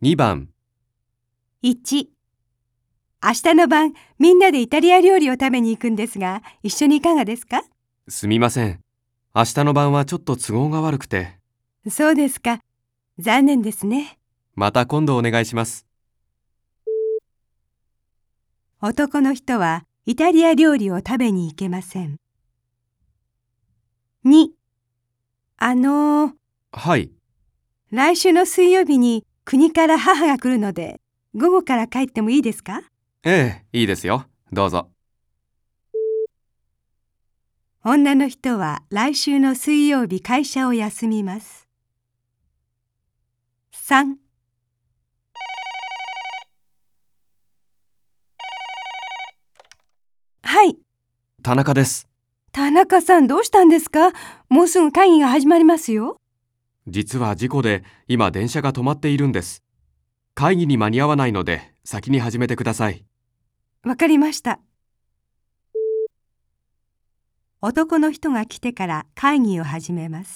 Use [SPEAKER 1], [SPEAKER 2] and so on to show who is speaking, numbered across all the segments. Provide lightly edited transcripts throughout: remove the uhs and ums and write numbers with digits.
[SPEAKER 1] 2番、
[SPEAKER 2] 1、明日の晩、みんなでイタリア料理を食べに行くんですが、一緒にいかがですか？
[SPEAKER 1] すみません。明日の晩はちょっと都合が悪くて。
[SPEAKER 2] そうですか。残念ですね。
[SPEAKER 1] また今度お願いします。
[SPEAKER 2] 男の人はイタリア料理を食べに行けません。2、
[SPEAKER 1] はい。
[SPEAKER 2] 来週の水曜日に国から母が来るので、午後から帰ってもいいですか？
[SPEAKER 1] ええ、いいですよ。どうぞ。
[SPEAKER 2] 女の人は来週の水曜日会社を休みます。3、はい。
[SPEAKER 1] 田中です。
[SPEAKER 2] 田中さん、どうしたんですか？もうすぐ会議が始まりますよ。
[SPEAKER 1] 実は事故で今電車が止まっているんです。会議に間に合わないので先に始めてください。
[SPEAKER 2] わかりました。男の人が来てから会議を始めます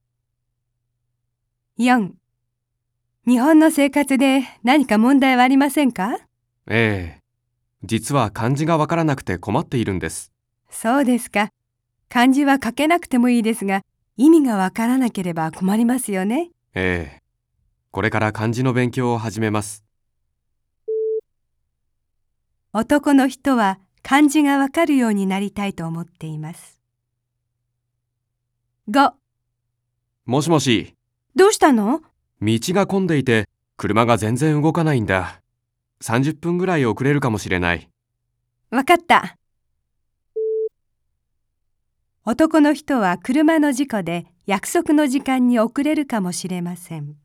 [SPEAKER 2] 。4、日本の生活で何か問題はありませんか？
[SPEAKER 1] ええ、実は漢字がわからなくて困っているんです。
[SPEAKER 2] そうですか。漢字は書けなくてもいいですが、意味がわからなければ困りますよね。
[SPEAKER 1] ええ、これから漢字の勉強を始めます。
[SPEAKER 2] 男の人は漢字がわかるようになりたいと思っています。5、
[SPEAKER 1] もしもし、
[SPEAKER 2] どうしたの？
[SPEAKER 1] 道が混んでいて車が全然動かないんだ。30分ぐらい遅れるかもしれない。
[SPEAKER 2] わかった。男の人は車の事故で約束の時間に遅れるかもしれません。